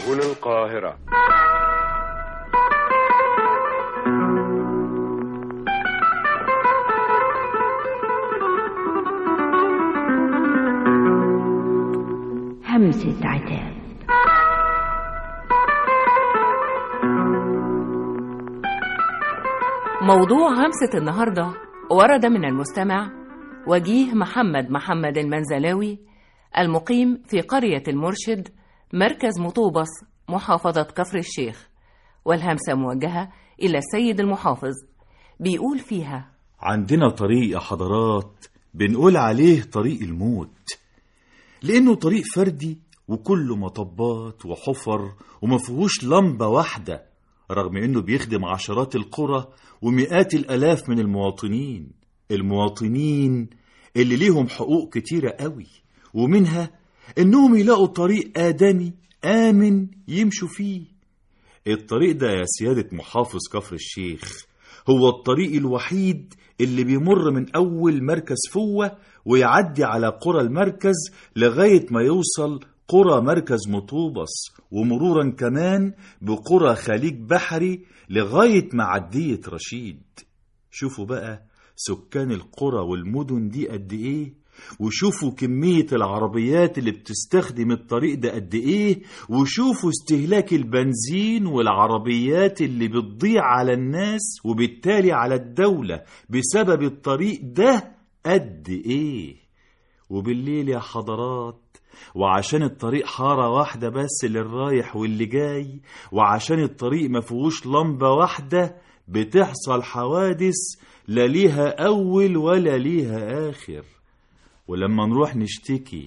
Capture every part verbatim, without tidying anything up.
هنا القاهرة. همسة عتاب. موضوع همسة النهاردة ورد من المستمع وجيه محمد محمد المنزلاوي المقيم في قرية المرشد مركز مطوبس محافظة كفر الشيخ، والهمسة موجهة إلى السيد المحافظ. بيقول فيها: عندنا طريق يا حضرات بنقول عليه طريق الموت، لأنه طريق فردي وكله مطبات وحفر ومفيهوش لمبة واحدة، رغم أنه بيخدم عشرات القرى ومئات الألاف من المواطنين المواطنين اللي ليهم حقوق كتيرة قوي، ومنها أنهم يلاقوا طريق آدمي آمن يمشوا فيه. الطريق ده يا سيادة محافظ كفر الشيخ هو الطريق الوحيد اللي بيمر من أول مركز فوة ويعدي على قرى المركز لغاية ما يوصل قرى مركز مطوبس، ومرورا كمان بقرى خليج بحري لغاية معدية رشيد. شوفوا بقى سكان القرى والمدن دي قد ايه، وشوفوا كمية العربيات اللي بتستخدم الطريق ده قد ايه، وشوفوا استهلاك البنزين والعربيات اللي بتضيع على الناس وبالتالي على الدولة بسبب الطريق ده قد ايه. وبالليل يا حضرات، وعشان الطريق حارة واحدة بس للرايح واللي جاي، وعشان الطريق مفيهوش لمبة واحدة، بتحصل حوادث لا ليها أول ولا ليها آخر. ولما نروح نشتكي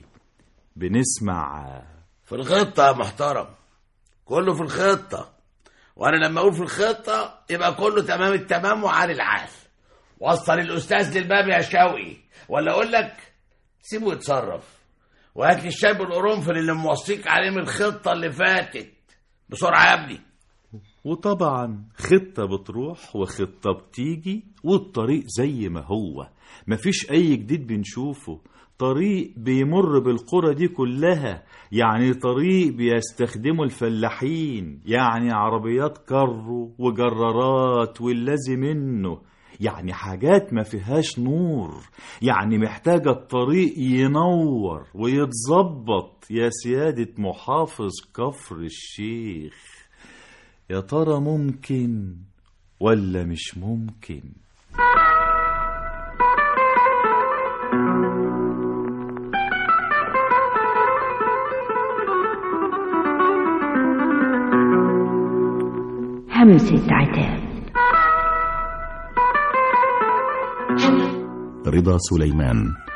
بنسمع في الخطة يا محترم، كله في الخطة، وأنا لما أقول في الخطة يبقى كله تمام التمام وعالي العال. وصل الأستاذ للباب يا شوقي، ولا أقول لك سيبه يتصرف، وهات لي الشاب القرنفل اللي موصيك عليه من الخطة اللي فاتت بسرعة يا ابني. وطبعا خطة بتروح وخطة بتيجي، والطريق زي ما هو، مفيش أي جديد بنشوفه. طريق بيمر بالقرى دي كلها، يعني طريق بيستخدمه الفلاحين، يعني عربيات كارو وجرارات واللازم منه، يعني حاجات ما فيهاش نور، يعني محتاجة الطريق ينور ويتظبط يا سيادة محافظ كفر الشيخ. يا ترى ممكن ولا مش ممكن؟ همسة عتاب. رضا سليمان.